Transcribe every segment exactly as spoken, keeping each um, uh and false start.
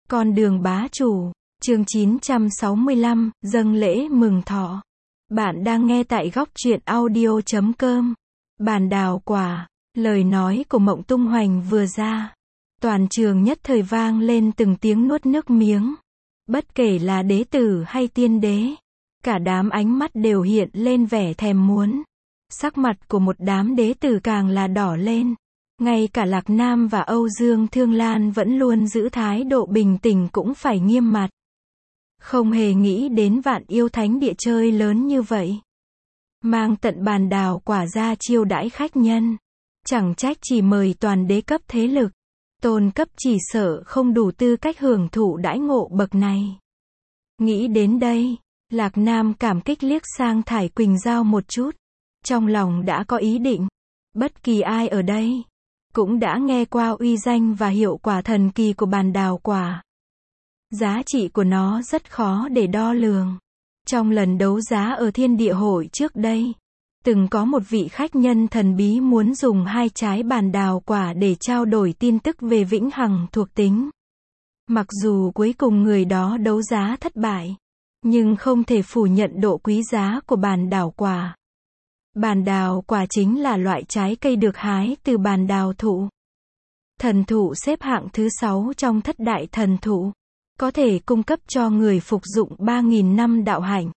Con đường bá chủ, chương chín trăm sáu mươi lăm, dâng lễ mừng thọ. Bạn đang nghe tại góc truyện audio chấm com. Bàn đào quả, lời nói của Mộng Tung Hoành vừa ra. Toàn trường nhất thời vang lên từng tiếng nuốt nước miếng. Bất kể là đế tử hay tiên đế, cả đám ánh mắt đều hiện lên vẻ thèm muốn. Sắc mặt của một đám đế tử càng là đỏ lên. Ngay cả Lạc Nam và Âu Dương Thương Lan vẫn luôn giữ thái độ bình tĩnh cũng phải nghiêm mặt. Không hề nghĩ đến Vạn Yêu Thánh Địa chơi lớn như vậy. Mang tận bàn đào quả ra chiêu đãi khách nhân. Chẳng trách chỉ mời toàn đế cấp thế lực. Tôn cấp chỉ sợ không đủ tư cách hưởng thụ đãi ngộ bậc này. Nghĩ đến đây, Lạc Nam cảm kích liếc sang Thải Quỳnh Giao một chút. Trong lòng đã có ý định. Bất kỳ ai ở đây cũng đã nghe qua uy danh và hiệu quả thần kỳ của bàn đào quả. Giá trị của nó rất khó để đo lường. Trong lần đấu giá ở Thiên Địa Hội trước đây, từng có một vị khách nhân thần bí muốn dùng hai trái bàn đào quả để trao đổi tin tức về vĩnh hằng thuộc tính. Mặc dù cuối cùng người đó đấu giá thất bại, nhưng không thể phủ nhận độ quý giá của bàn đào quả. Bàn đào quả chính là loại trái cây được hái từ bàn đào thụ. Thần thụ xếp hạng thứ sáu trong thất đại thần thụ, có thể cung cấp cho người phục dụng ba nghìn năm đạo hạnh.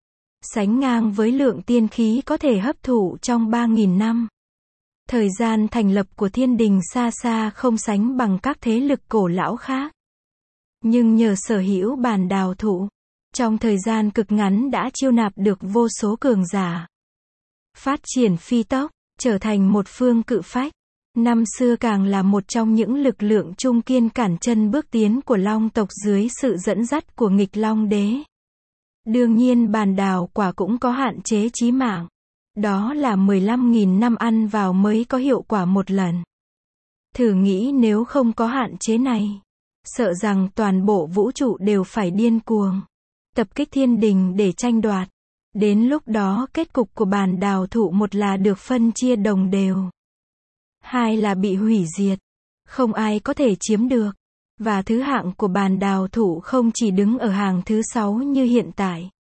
Sánh ngang với lượng tiên khí có thể hấp thụ trong ba nghìn năm. Thời gian thành lập của thiên đình xa xa không sánh bằng các thế lực cổ lão khác. Nhưng nhờ sở hữu bàn đào thụ, trong thời gian cực ngắn đã chiêu nạp được vô số cường giả. Phát triển phi tốc, trở thành một phương cự phách. Năm xưa càng là một trong những lực lượng trung kiên cản chân bước tiến của Long tộc dưới sự dẫn dắt của Nghịch Long Đế. Đương nhiên bàn đào quả cũng có hạn chế chí mạng. Đó là mười lăm nghìn năm ăn vào mới có hiệu quả một lần. Thử nghĩ nếu không có hạn chế này, sợ rằng toàn bộ vũ trụ đều phải điên cuồng tập kích thiên đình để tranh đoạt. Đến lúc đó kết cục của bàn đào thụ một là được phân chia đồng đều, hai là bị hủy diệt, không ai có thể chiếm được. Và thứ hạng của bàn đào thụ không chỉ đứng ở hàng thứ sáu như hiện tại.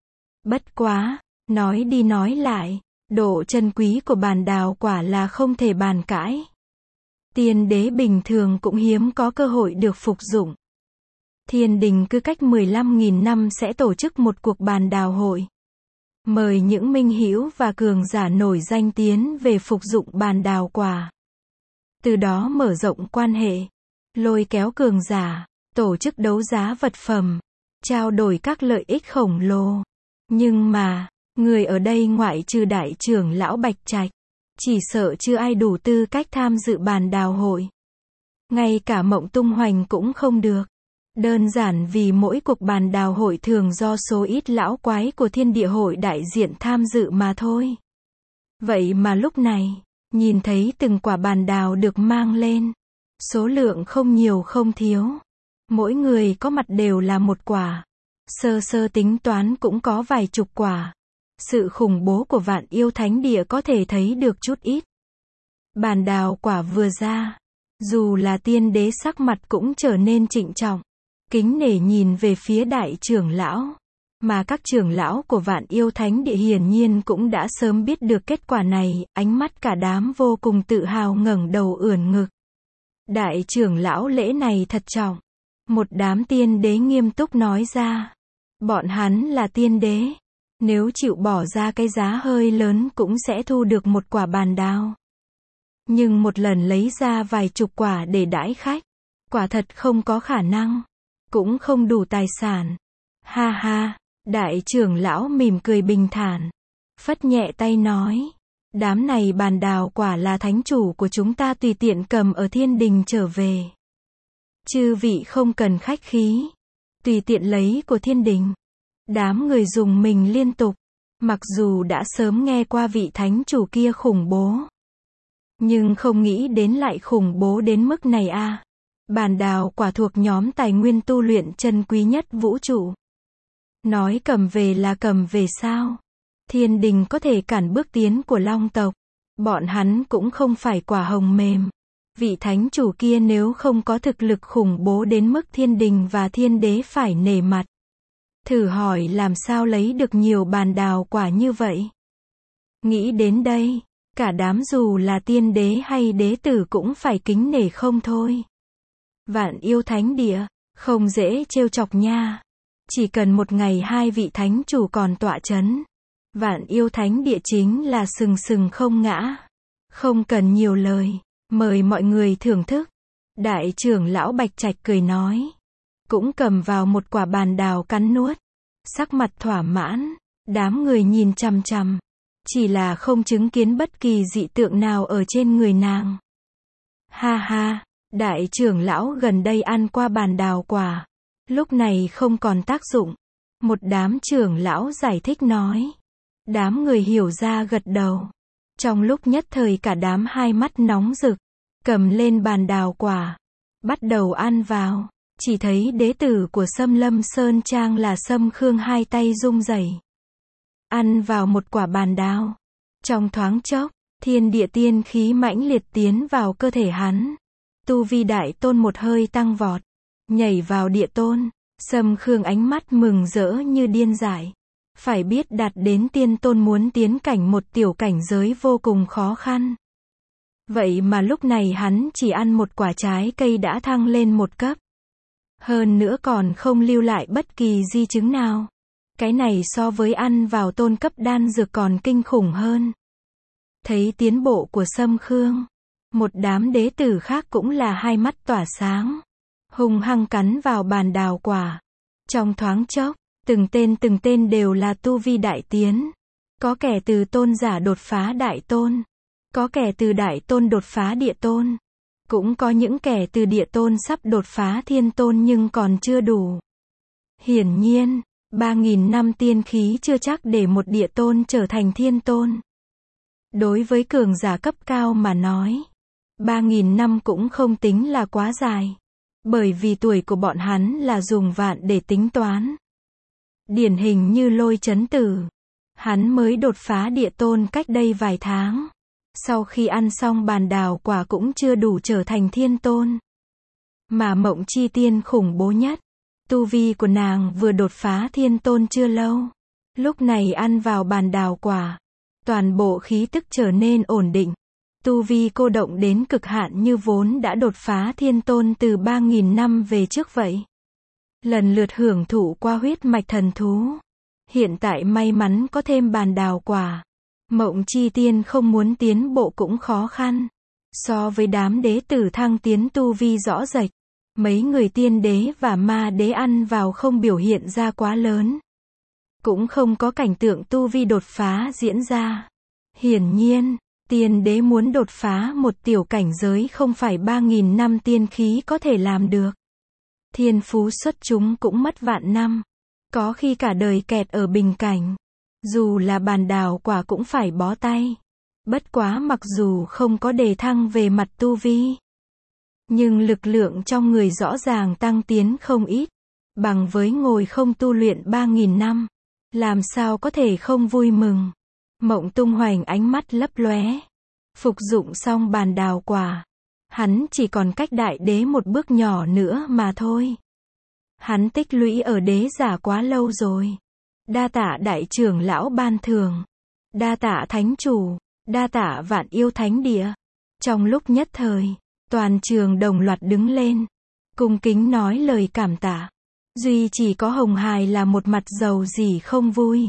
Bất quá, nói đi nói lại, độ chân quý của bàn đào quả là không thể bàn cãi. Tiên đế bình thường cũng hiếm có cơ hội được phục dụng. Thiên đình cứ cách mười lăm nghìn năm sẽ tổ chức một cuộc bàn đào hội. Mời những minh hữu và cường giả nổi danh tiến về phục dụng bàn đào quả. Từ đó mở rộng quan hệ, lôi kéo cường giả, tổ chức đấu giá vật phẩm, trao đổi các lợi ích khổng lồ. Nhưng mà, người ở đây ngoại trừ đại trưởng lão Bạch Trạch, chỉ sợ chưa ai đủ tư cách tham dự bàn đào hội. Ngay cả Mộng Tung Hoành cũng không được. Đơn giản vì mỗi cuộc bàn đào hội thường do số ít lão quái của Thiên Địa Hội đại diện tham dự mà thôi. Vậy mà lúc này, nhìn thấy từng quả bàn đào được mang lên. Số lượng không nhiều không thiếu. Mỗi người có mặt đều là một quả. Sơ sơ tính toán cũng có vài chục quả. Sự khủng bố của Vạn Yêu Thánh Địa có thể thấy được chút ít. Bàn đào quả vừa ra, dù là tiên đế sắc mặt cũng trở nên trịnh trọng. Kính nể nhìn về phía đại trưởng lão. Mà các trưởng lão của Vạn Yêu Thánh Địa hiển nhiên cũng đã sớm biết được kết quả này, ánh mắt cả đám vô cùng tự hào ngẩng đầu ưỡn ngực. Đại trưởng lão lễ này thật trọng. Một đám tiên đế nghiêm túc nói ra. Bọn hắn là tiên đế. Nếu chịu bỏ ra cái giá hơi lớn cũng sẽ thu được một quả bàn đào. Nhưng một lần lấy ra vài chục quả để đãi khách, quả thật không có khả năng. Cũng không đủ tài sản. Ha ha, đại trưởng lão mỉm cười bình thản. Phất nhẹ tay nói. Đám này bàn đào quả là thánh chủ của chúng ta tùy tiện cầm ở thiên đình trở về. Chư vị không cần khách khí. Tùy tiện lấy của thiên đình. Đám người dùng mình liên tục. Mặc dù đã sớm nghe qua vị thánh chủ kia khủng bố, nhưng không nghĩ đến lại khủng bố đến mức này a. À. Bàn đào quả thuộc nhóm tài nguyên tu luyện chân quý nhất vũ trụ. Nói cầm về là cầm về sao? Thiên đình có thể cản bước tiến của Long tộc. Bọn hắn cũng không phải quả hồng mềm. Vị thánh chủ kia nếu không có thực lực khủng bố đến mức thiên đình và thiên đế phải nể mặt. Thử hỏi làm sao lấy được nhiều bàn đào quả như vậy? Nghĩ đến đây, cả đám dù là tiên đế hay đế tử cũng phải kính nể không thôi. Vạn yêu thánh địa, không dễ trêu chọc nha. Chỉ cần một ngày hai vị thánh chủ còn tọa chấn. Vạn yêu thánh địa chính là sừng sừng không ngã. Không cần nhiều lời, mời mọi người thưởng thức. Đại trưởng lão Bạch Trạch cười nói. Cũng cầm vào một quả bàn đào cắn nuốt. Sắc mặt thỏa mãn, đám người nhìn chằm chằm. Chỉ là không chứng kiến bất kỳ dị tượng nào ở trên người nàng. Ha ha, đại trưởng lão gần đây ăn qua bàn đào quả. Lúc này không còn tác dụng. Một đám trưởng lão giải thích nói. Đám người hiểu ra gật đầu. Trong lúc nhất thời cả đám hai mắt nóng rực. Cầm lên bàn đào quả. Bắt đầu ăn vào. Chỉ thấy đế tử của Sâm Lâm Sơn Trang là Sâm Khương hai tay rung rẩy. Ăn vào một quả bàn đào. Trong thoáng chốc, thiên địa tiên khí mãnh liệt tiến vào cơ thể hắn. Tu vi đại tôn một hơi tăng vọt. Nhảy vào địa tôn. Sâm Khương ánh mắt mừng rỡ như điên dại. Phải biết đạt đến tiên tôn muốn tiến cảnh một tiểu cảnh giới vô cùng khó khăn. Vậy mà lúc này hắn chỉ ăn một quả trái cây đã thăng lên một cấp. Hơn nữa còn không lưu lại bất kỳ di chứng nào. Cái này so với ăn vào tôn cấp đan dược còn kinh khủng hơn. Thấy tiến bộ của Sâm Khương. Một đám đế tử khác cũng là hai mắt tỏa sáng. Hung hăng cắn vào bàn đào quả. Trong thoáng chốc, từng tên từng tên đều là tu vi đại tiến. Có kẻ từ tôn giả đột phá đại tôn. Có kẻ từ đại tôn đột phá địa tôn. Cũng có những kẻ từ địa tôn sắp đột phá thiên tôn nhưng còn chưa đủ. Hiển nhiên, ba nghìn năm tiên khí chưa chắc để một địa tôn trở thành thiên tôn. Đối với cường giả cấp cao mà nói, ba nghìn năm cũng không tính là quá dài. Bởi vì tuổi của bọn hắn là dùng vạn để tính toán. Điển hình như Lôi Chấn Tử. Hắn mới đột phá địa tôn cách đây vài tháng. Sau khi ăn xong bàn đào quả cũng chưa đủ trở thành thiên tôn. Mà Mộng Chi Tiên khủng bố nhất. Tu vi của nàng vừa đột phá thiên tôn chưa lâu. Lúc này ăn vào bàn đào quả. Toàn bộ khí tức trở nên ổn định. Tu vi cô động đến cực hạn như vốn đã đột phá thiên tôn từ ba nghìn năm về trước vậy. Lần lượt hưởng thụ qua huyết mạch thần thú. Hiện tại may mắn có thêm bàn đào quả. Mộng Chi Tiên không muốn tiến bộ cũng khó khăn. So với đám đế tử thăng tiến tu vi rõ rệt. Mấy người tiên đế và ma đế ăn vào không biểu hiện ra quá lớn. Cũng không có cảnh tượng tu vi đột phá diễn ra. Hiển nhiên, tiên đế muốn đột phá một tiểu cảnh giới không phải ba nghìn năm tiên khí có thể làm được. Thiên phú xuất chúng cũng mất vạn năm. Có khi cả đời kẹt ở bình cảnh. Dù là bàn đào quả cũng phải bó tay. Bất quá mặc dù không có đề thăng về mặt tu vi. Nhưng lực lượng trong người rõ ràng tăng tiến không ít. Bằng với ngồi không tu luyện ba nghìn năm. Làm sao có thể không vui mừng. Mộng Tung Hoành ánh mắt lấp lóe. Phục dụng xong bàn đào quả. Hắn chỉ còn cách đại đế một bước nhỏ nữa mà thôi. Hắn tích lũy ở đế giả quá lâu rồi. Đa tạ đại trưởng lão ban thưởng. Đa tạ thánh chủ. Đa tạ vạn yêu thánh địa. Trong lúc nhất thời, toàn trường đồng loạt đứng lên. Cung kính nói lời cảm tạ. Duy chỉ có Hồng Hài là một mặt dầu gì không vui.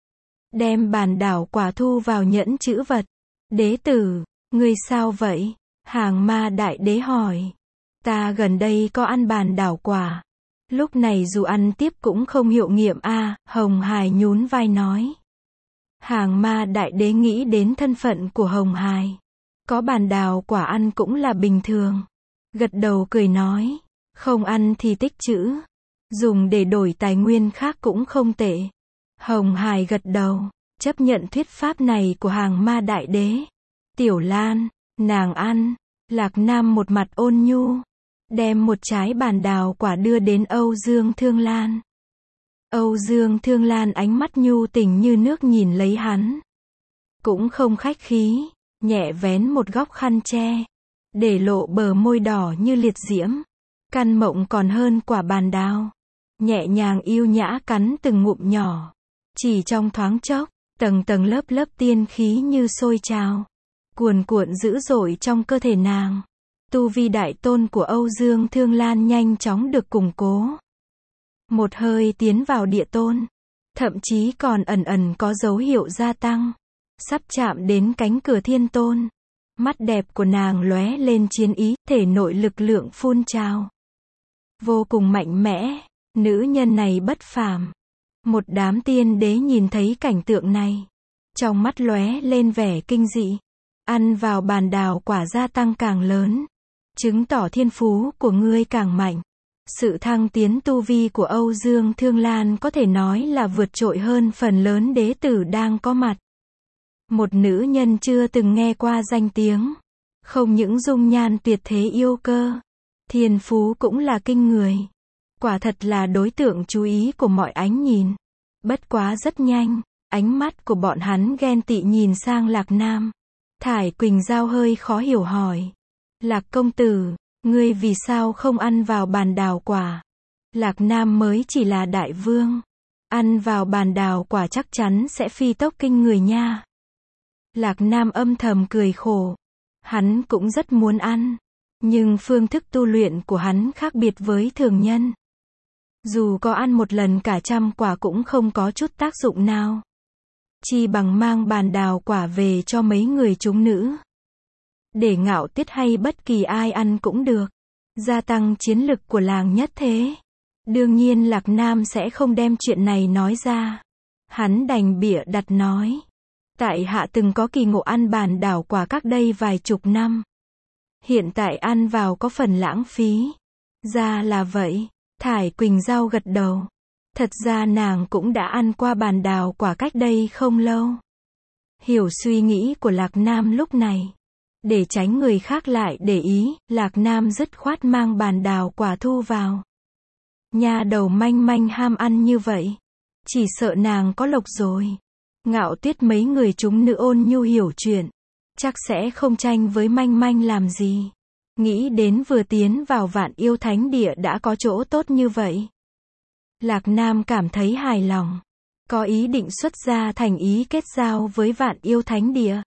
Đem bàn đảo quả thu vào nhẫn chữ vật. Đế tử, ngươi sao vậy? Hàng ma đại đế hỏi. Ta gần đây có ăn bàn đảo quả. Lúc này dù ăn tiếp cũng không hiệu nghiệm a à, Hồng Hài nhún vai nói. Hàng ma đại đế nghĩ đến thân phận của Hồng Hài. Có bàn đào quả ăn cũng là bình thường. Gật đầu cười nói. Không ăn thì tích trữ. Dùng để đổi tài nguyên khác cũng không tệ. Hồng Hài gật đầu. Chấp nhận thuyết pháp này của hàng ma đại đế. Tiểu Lan, nàng ăn. Lạc Nam một mặt ôn nhu. Đem một trái bàn đào quả đưa đến Âu Dương Thương Lan. Âu Dương Thương Lan ánh mắt nhu tình như nước nhìn lấy hắn. Cũng không khách khí. Nhẹ vén một góc khăn che. để lộ bờ môi đỏ như liệt diễm. Căn Mộng còn hơn quả bàn đào. Nhẹ nhàng yêu nhã cắn từng ngụm nhỏ. Chỉ trong thoáng chốc, tầng tầng lớp lớp tiên khí như sôi trào, cuồn cuộn dữ dội trong cơ thể nàng. Tu vi đại tôn của Âu Dương Thương Lan nhanh chóng được củng cố. Một hơi tiến vào địa tôn, thậm chí còn ẩn ẩn có dấu hiệu gia tăng, sắp chạm đến cánh cửa thiên tôn. Mắt đẹp của nàng lóe lên chiến ý, thể nội lực lượng phun trào, vô cùng mạnh mẽ. Nữ nhân này bất phàm. Một đám tiên đế nhìn thấy cảnh tượng này, trong mắt lóe lên vẻ kinh dị. Ăn vào bàn đào quả gia tăng càng lớn, chứng tỏ thiên phú của ngươi càng mạnh. Sự thăng tiến tu vi của Âu Dương Thương Lan có thể nói là vượt trội hơn phần lớn đế tử đang có mặt. Một nữ nhân chưa từng nghe qua danh tiếng, không những dung nhan tuyệt thế yêu cơ, thiên phú cũng là kinh người. Quả thật là đối tượng chú ý của mọi ánh nhìn. Bất quá rất nhanh, ánh mắt của bọn hắn ghen tị nhìn sang Lạc Nam. Thải Quỳnh Giao hơi khó hiểu hỏi. Lạc công tử, ngươi vì sao không ăn vào bàn đào quả? Lạc Nam mới chỉ là đại vương. Ăn vào bàn đào quả chắc chắn sẽ phi tốc kinh người nha. Lạc Nam âm thầm cười khổ. Hắn cũng rất muốn ăn. Nhưng phương thức tu luyện của hắn khác biệt với thường nhân. Dù có ăn một lần cả trăm quả cũng không có chút tác dụng nào. Chi bằng mang bàn đào quả về cho mấy người chúng nữ. Để Ngạo Tuyết hay bất kỳ ai ăn cũng được. Gia tăng chiến lực của làng nhất thế. Đương nhiên Lạc Nam sẽ không đem chuyện này nói ra. Hắn đành bịa đặt nói. Tại hạ từng có kỳ ngộ ăn bàn đào quả cách đây vài chục năm. Hiện tại ăn vào có phần lãng phí. Ra là vậy. Thải Quỳnh Giao gật đầu. Thật ra nàng cũng đã ăn qua bàn đào quả cách đây không lâu. Hiểu suy nghĩ của Lạc Nam lúc này. Để tránh người khác lại để ý, Lạc Nam dứt khoát mang bàn đào quả thu vào. Nha đầu manh manh ham ăn như vậy. Chỉ sợ nàng có lộc rồi. Ngạo Tuyết mấy người chúng nữ ôn nhu hiểu chuyện. Chắc sẽ không tranh với manh manh làm gì. Nghĩ đến vừa tiến vào Vạn Yêu Thánh Địa đã có chỗ tốt như vậy. Lạc Nam cảm thấy hài lòng. Có ý định xuất ra thành ý kết giao với Vạn Yêu Thánh Địa.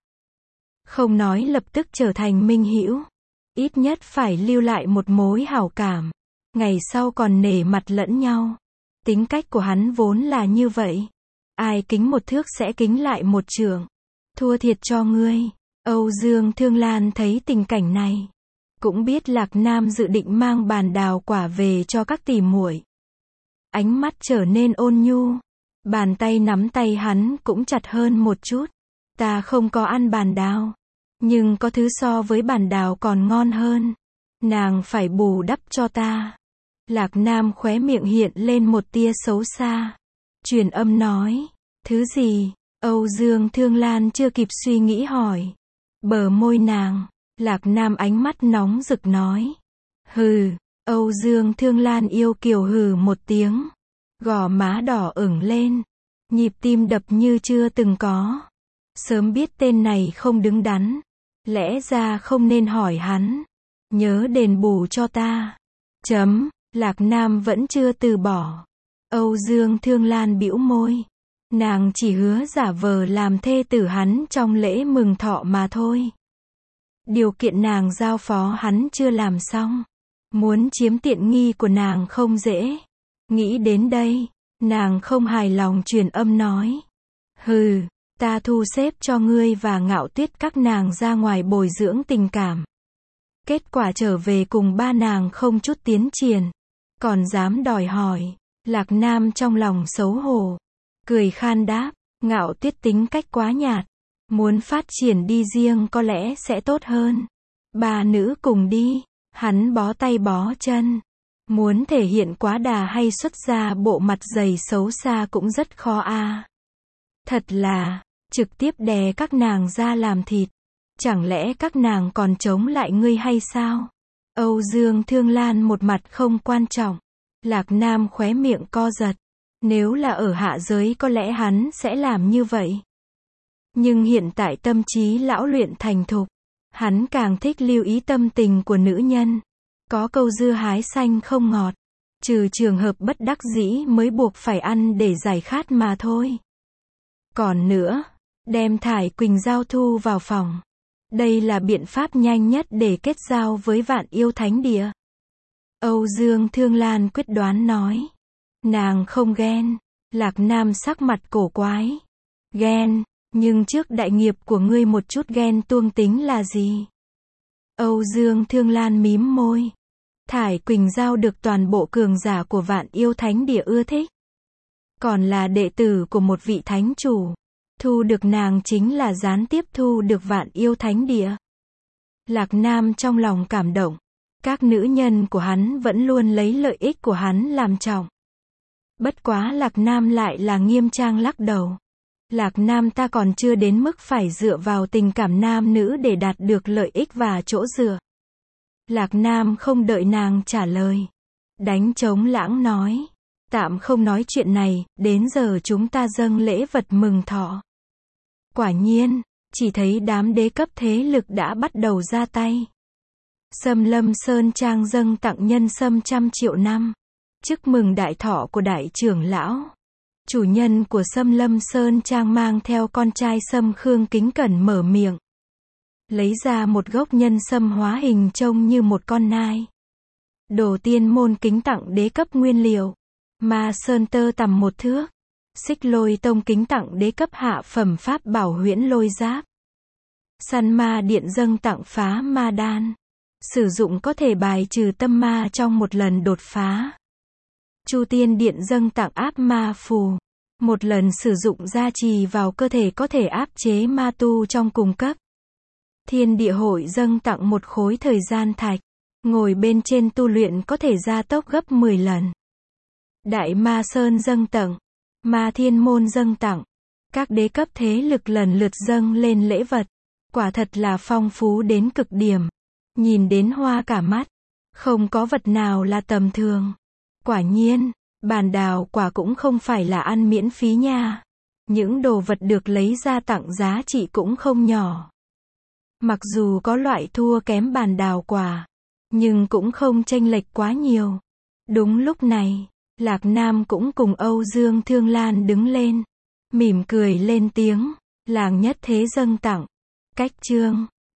Không nói lập tức trở thành minh hữu. Ít nhất phải lưu lại một mối hảo cảm. Ngày sau còn nể mặt lẫn nhau. Tính cách của hắn vốn là như vậy. Ai kính một thước sẽ kính lại một trượng. Thua thiệt cho ngươi. Âu Dương Thương Lan thấy tình cảnh này. Cũng biết Lạc Nam dự định mang bàn đào quả về cho các tỷ muội. Ánh mắt trở nên ôn nhu. Bàn tay nắm tay hắn cũng chặt hơn một chút. Ta không có ăn bàn đào. Nhưng có thứ so với bàn đào còn ngon hơn. Nàng phải bù đắp cho ta. Lạc Nam khóe miệng hiện lên một tia xấu xa. Truyền âm nói. Thứ gì? Âu Dương Thương Lan chưa kịp suy nghĩ hỏi. Bờ môi nàng. Lạc Nam ánh mắt nóng rực nói. Hừ. Âu Dương Thương Lan yêu kiều hừ một tiếng. Gò má đỏ ửng lên. Nhịp tim đập như chưa từng có. Sớm biết tên này không đứng đắn. Lẽ ra không nên hỏi hắn. Nhớ đền bù cho ta. Chấm. Lạc Nam vẫn chưa từ bỏ. Âu Dương Thương Lan bĩu môi. Nàng chỉ hứa giả vờ làm thê tử hắn trong lễ mừng thọ mà thôi. Điều kiện nàng giao phó hắn chưa làm xong. Muốn chiếm tiện nghi của nàng không dễ. Nghĩ đến đây, nàng không hài lòng truyền âm nói. Hừ, ta thu xếp cho ngươi và Ngạo Tuyết các nàng ra ngoài bồi dưỡng tình cảm. Kết quả trở về cùng ba nàng không chút tiến triển. Còn dám đòi hỏi. Lạc Nam trong lòng xấu hổ. Cười khan đáp, Ngạo Tuyết tính cách quá nhạt. Muốn phát triển đi riêng có lẽ sẽ tốt hơn. Ba nữ cùng đi. Hắn bó tay bó chân. Muốn thể hiện quá đà hay xuất ra bộ mặt dày xấu xa cũng rất khó a. À. Thật là, trực tiếp đè các nàng ra làm thịt. Chẳng lẽ các nàng còn chống lại ngươi hay sao? Âu Dương Thương Lan một mặt không quan trọng. Lạc Nam khóe miệng co giật. Nếu là ở hạ giới có lẽ hắn sẽ làm như vậy. Nhưng hiện tại tâm trí lão luyện thành thục. Hắn càng thích lưu ý tâm tình của nữ nhân. Có câu dưa hái xanh không ngọt. Trừ trường hợp bất đắc dĩ mới buộc phải ăn để giải khát mà thôi. Còn nữa, đem Thải Quỳnh giao thu vào phòng. Đây là biện pháp nhanh nhất để kết giao với Vạn Yêu Thánh Địa. Âu Dương Thương Lan quyết đoán nói. Nàng không ghen. Lạc Nam sắc mặt cổ quái. Ghen, nhưng trước đại nghiệp của ngươi một chút ghen tuông tính là gì? Âu Dương Thương Lan mím môi. Thải Quỳnh Giao được toàn bộ cường giả của Vạn Yêu Thánh Địa ưa thích. Còn là đệ tử của một vị thánh chủ. Thu được nàng chính là gián tiếp thu được Vạn Yêu Thánh Địa. Lạc Nam trong lòng cảm động. Các nữ nhân của hắn vẫn luôn lấy lợi ích của hắn làm trọng. Bất quá Lạc Nam lại là nghiêm trang lắc đầu. Lạc Nam ta còn chưa đến mức phải dựa vào tình cảm nam nữ để đạt được lợi ích và chỗ dựa. Lạc Nam không đợi nàng trả lời. Đánh trống lãng nói. Tạm không nói chuyện này, đến giờ chúng ta dâng lễ vật mừng thọ. Quả nhiên, chỉ thấy đám đế cấp thế lực đã bắt đầu ra tay. Sâm Lâm Sơn Trang dâng tặng nhân sâm trăm triệu năm. Chúc mừng đại thọ của đại trưởng lão. Chủ nhân của Sâm Lâm Sơn Trang mang theo con trai Sâm Khương kính cẩn mở miệng. Lấy ra một gốc nhân sâm hóa hình trông như một con nai. Đồ tiên môn kính tặng đế cấp nguyên liệu. Ma Sơn tơ tằm một thước. Xích Lôi Tông kính tặng đế cấp hạ phẩm pháp bảo huyễn lôi giáp. Săn ma điện dâng tặng phá ma đan. Sử dụng có thể bài trừ tâm ma trong một lần đột phá. Chu Tiên Điện dâng tặng áp ma phù. Một lần sử dụng gia trì vào cơ thể có thể áp chế ma tu trong cùng cấp. Thiên Địa Hội dâng tặng một khối thời gian thạch. Ngồi bên trên tu luyện có thể gia tốc gấp mười lần. Đại Ma Sơn dâng tặng. Ma Thiên Môn dâng tặng. Các đế cấp thế lực lần lượt dâng lên lễ vật. Quả thật là phong phú đến cực điểm. Nhìn đến hoa cả mắt. Không có vật nào là tầm thường. Quả nhiên, bàn đào quả cũng không phải là ăn miễn phí nha. Những đồ vật được lấy ra tặng giá trị cũng không nhỏ. Mặc dù có loại thua kém bàn đào quả, nhưng cũng không chênh lệch quá nhiều. Đúng lúc này, Lạc Nam cũng cùng Âu Dương Thương Lan đứng lên. Mỉm cười lên tiếng, làng nhất thế dâng tặng. Cách chương